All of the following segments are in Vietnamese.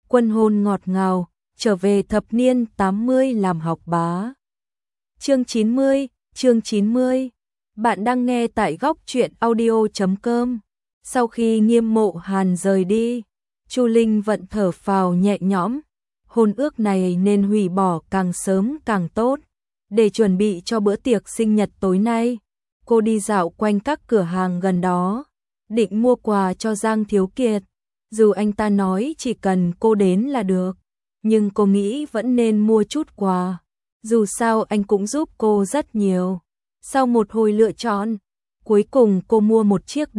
Quân hôn ngọt ngào, trở về thập niên 80 làm học bá. Chương 90. Bạn đang nghe tại góc truyện audio.com. Sau khi Nghiêm Mộ Hàn rời đi, Chu Linh Vận thở phào nhẹ nhõm. Hôn ước này nên hủy bỏ càng sớm càng tốt. Để chuẩn bị cho bữa tiệc sinh nhật tối nay, cô đi dạo quanh các cửa hàng gần đó, định mua quà cho Giang Thiếu Kiệt. Dù anh ta nói chỉ cần cô đến là được, nhưng cô nghĩ vẫn nên mua chút quà. Dù sao anh cũng giúp cô rất nhiều. Sau một hồi lựa chọn, cuối cùng cô mua một chiếc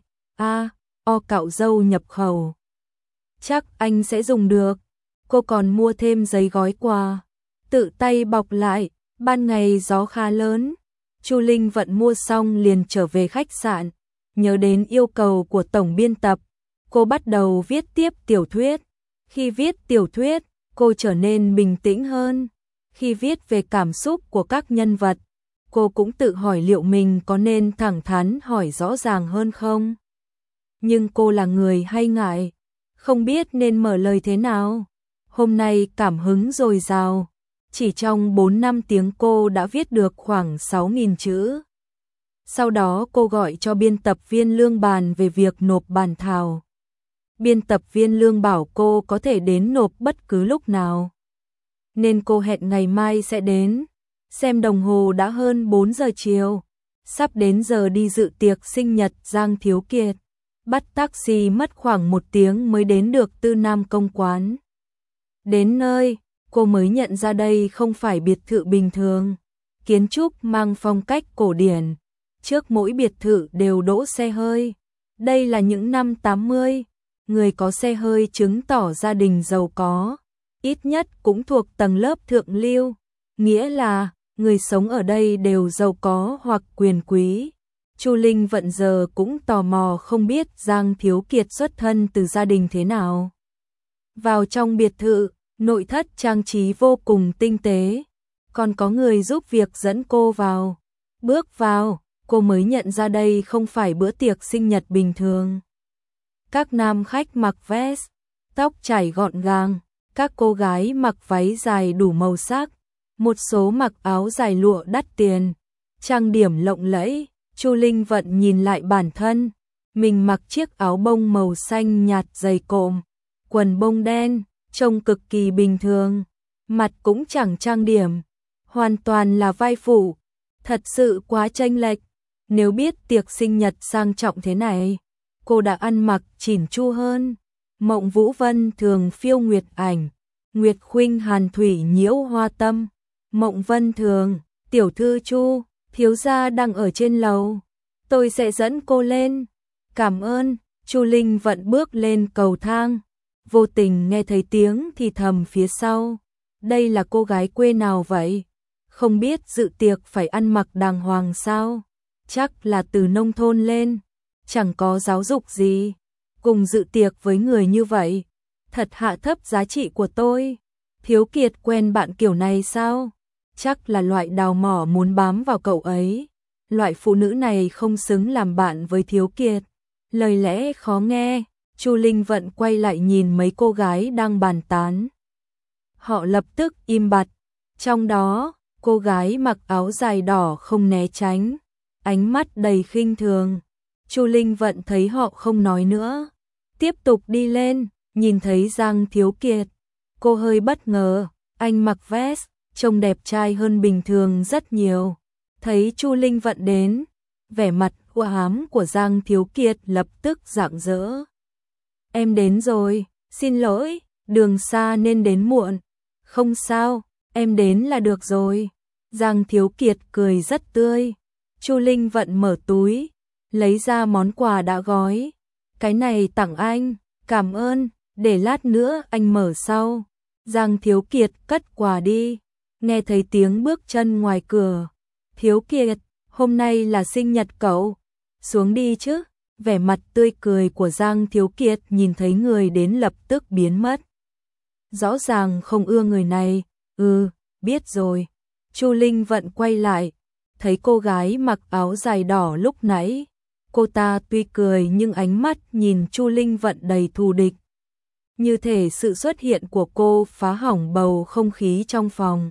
D.A.O cạo râu nhập khẩu. Chắc anh sẽ dùng được. Cô còn mua thêm giấy gói quà, tự tay bọc lại. Ban ngày gió khá lớn, Chu Linh Vận mua xong liền trở về khách sạn. Nhớ đến yêu cầu của tổng biên tập, cô bắt đầu viết tiếp tiểu thuyết. Khi viết tiểu thuyết, cô trở nên bình tĩnh hơn. Khi viết về cảm xúc của các nhân vật, cô cũng tự hỏi liệu mình có nên thẳng thắn hỏi rõ ràng hơn không. Nhưng cô là người hay ngại, không biết nên mở lời thế nào. Hôm nay cảm hứng dồi dào, chỉ trong 4-5 tiếng cô đã viết được khoảng 6.000 chữ. Sau đó cô gọi cho biên tập viên Lương bàn về việc nộp bản thảo. Biên tập viên Lương bảo cô có thể đến nộp bất cứ lúc nào, nên cô hẹn ngày mai sẽ đến. Xem đồng hồ đã hơn 4 giờ chiều, sắp đến giờ đi dự tiệc sinh nhật Giang Thiếu Kiệt. Bắt taxi mất khoảng 1 tiếng mới đến được Tư Nam Công quán. Đến nơi, cô mới nhận ra đây không phải biệt thự bình thường. Kiến trúc mang phong cách cổ điển, trước mỗi biệt thự đều đỗ xe hơi. Đây là những năm 80, người có xe hơi chứng tỏ gia đình giàu có, ít nhất cũng thuộc tầng lớp thượng lưu, nghĩa là người sống ở đây đều giàu có hoặc quyền quý. Chu Linh Vận giờ cũng tò mò không biết Giang Thiếu Kiệt xuất thân từ gia đình thế nào. Vào trong biệt thự, nội thất trang trí vô cùng tinh tế, còn có người giúp việc dẫn cô vào. Bước vào, cô mới nhận ra đây không phải bữa tiệc sinh nhật bình thường. Các nam khách mặc vest, tóc chải gọn gàng, các cô gái mặc váy dài đủ màu sắc, một số mặc áo dài lụa đắt tiền, trang điểm lộng lẫy. Chu Linh Vận nhìn lại bản thân, mình mặc chiếc áo bông màu xanh nhạt dày cộm, quần bông đen, trông cực kỳ bình thường, mặt cũng chẳng trang điểm, hoàn toàn là vai phụ, thật sự quá chênh lệch. Nếu biết tiệc sinh nhật sang trọng thế này, cô đã ăn mặc chỉn chu hơn. Mộng Vũ Vân thường phiêu nguyệt ảnh, Nguyệt Khuynh Hàn Thủy nhiễu hoa tâm. Mộng Vân thường, tiểu thư Chu, thiếu gia đang ở trên lầu, tôi sẽ dẫn cô lên. Cảm ơn. Chu Linh Vận bước lên cầu thang, vô tình nghe thấy tiếng thì thầm phía sau. Đây là cô gái quê nào vậy? Không biết dự tiệc phải ăn mặc đàng hoàng sao? Chắc là từ nông thôn lên, chẳng có giáo dục gì, cùng dự tiệc với người như vậy, thật hạ thấp giá trị của tôi. Thiếu Kiệt quen bạn kiểu này sao? Chắc là loại đào mỏ muốn bám vào cậu ấy. Loại phụ nữ này không xứng làm bạn với Thiếu Kiệt. Lời lẽ khó nghe. Chu Linh Vận quay lại nhìn mấy cô gái đang bàn tán. Họ lập tức im bặt. Trong đó, cô gái mặc áo dài đỏ không né tránh, ánh mắt đầy khinh thường. Chu Linh Vận thấy họ không nói nữa, tiếp tục đi lên. Nhìn thấy Giang Thiếu Kiệt, cô hơi bất ngờ. Anh mặc vest, trông đẹp trai hơn bình thường rất nhiều. Thấy Chu Linh Vận đến, vẻ mặt u ám của Giang Thiếu Kiệt lập tức rạng rỡ. Em đến rồi, xin lỗi, đường xa nên đến muộn. Không sao, em đến là được rồi. Giang Thiếu Kiệt cười rất tươi. Chu Linh Vận mở túi, lấy ra món quà đã gói. Cái này tặng anh, cảm ơn, để lát nữa anh mở sau. Giang Thiếu Kiệt cất quà đi, nghe thấy tiếng bước chân ngoài cửa. Thiếu Kiệt, hôm nay là sinh nhật cậu, xuống đi chứ. Vẻ mặt tươi cười của Giang Thiếu Kiệt nhìn thấy người đến lập tức biến mất. Rõ ràng không ưa người này. Biết rồi. Chu Linh Vận quay lại, thấy cô gái mặc áo dài đỏ lúc nãy. Cô ta tuy cười nhưng ánh mắt nhìn Chu Linh Vận đầy thù địch. Như thể sự xuất hiện của cô phá hỏng bầu không khí trong phòng.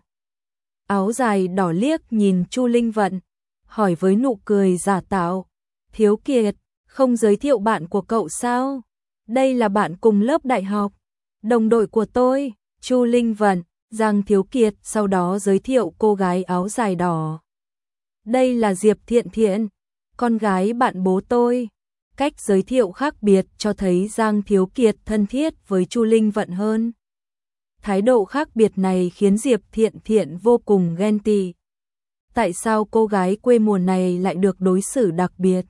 Áo dài đỏ liếc nhìn Chu Linh Vận, hỏi với nụ cười giả tạo, Thiếu Kiệt, không giới thiệu bạn của cậu sao? Đây là bạn cùng lớp đại học, đồng đội của tôi. Chu Linh Vận, Giang Thiếu Kiệt sau đó giới thiệu cô gái áo dài đỏ. Đây là Diệp Thiện Thiện, con gái bạn bố tôi. Cách giới thiệu khác biệt cho thấy Giang Thiếu Kiệt thân thiết với Chu Linh Vận hơn. Thái độ khác biệt này khiến Diệp Thiện Thiện vô cùng ghen tị. Tại sao cô gái quê mùa này lại được đối xử đặc biệt?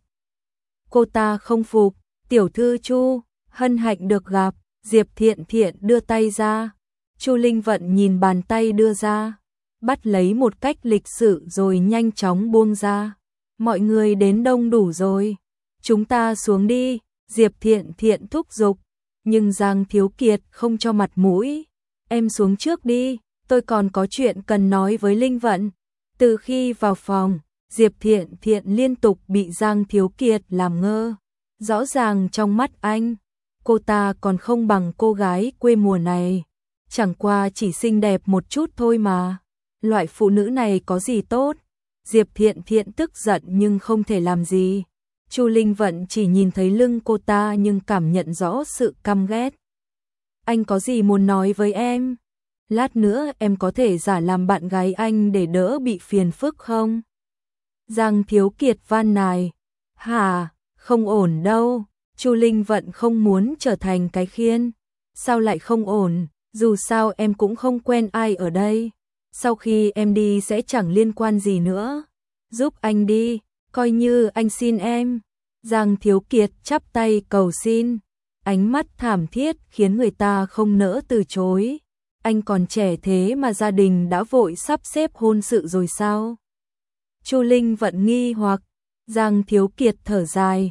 Cô ta không phục. Tiểu thư Chu, hân hạnh được gặp. Diệp Thiện Thiện đưa tay ra. Chu Linh Vận nhìn bàn tay đưa ra, bắt lấy một cách lịch sự rồi nhanh chóng buông ra. Mọi người đến đông đủ rồi, chúng ta xuống đi. Diệp Thiện Thiện thúc giục, nhưng Giang Thiếu Kiệt không cho mặt mũi. Em xuống trước đi, tôi còn có chuyện cần nói với Linh Vận. Từ khi vào phòng, Diệp Thiện Thiện liên tục bị Giang Thiếu Kiệt làm ngơ. Rõ ràng trong mắt anh, cô ta còn không bằng cô gái quê mùa này. Chẳng qua chỉ xinh đẹp một chút thôi mà. Loại phụ nữ này có gì tốt? Diệp Thiện Thiện tức giận nhưng không thể làm gì. Chu Linh Vận chỉ nhìn thấy lưng cô ta nhưng cảm nhận rõ sự căm ghét. Anh có gì muốn nói với em? Lát nữa em có thể giả làm bạn gái anh để đỡ bị phiền phức không? Giang Thiếu Kiệt van nài. Hả, không ổn đâu. Chu Linh Vận không muốn trở thành cái khiên. Sao lại không ổn? Dù sao em cũng không quen ai ở đây. Sau khi em đi sẽ chẳng liên quan gì nữa. Giúp anh đi, coi như anh xin em. Giang Thiếu Kiệt chắp tay cầu xin. Ánh mắt thảm thiết khiến người ta không nỡ từ chối. Anh còn trẻ thế mà gia đình đã vội sắp xếp hôn sự rồi sao? Chu Linh Vận nghi hoặc. Giang Thiếu Kiệt thở dài.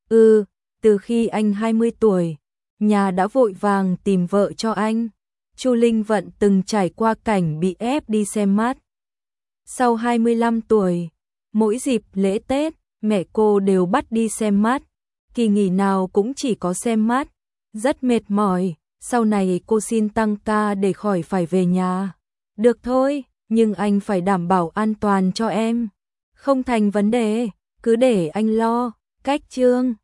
Từ khi anh 20 tuổi, nhà đã vội vàng tìm vợ cho anh. Chu Linh Vận từng trải qua cảnh bị ép đi xem mắt. Sau 25 tuổi, mỗi dịp lễ Tết, mẹ cô đều bắt đi xem mắt. Kỳ nghỉ nào cũng chỉ có xem mắt. Rất mệt mỏi, sau này cô xin tăng ca để khỏi phải về nhà. Được thôi, nhưng anh phải đảm bảo an toàn cho em. Không thành vấn đề, cứ để anh lo. Cách chương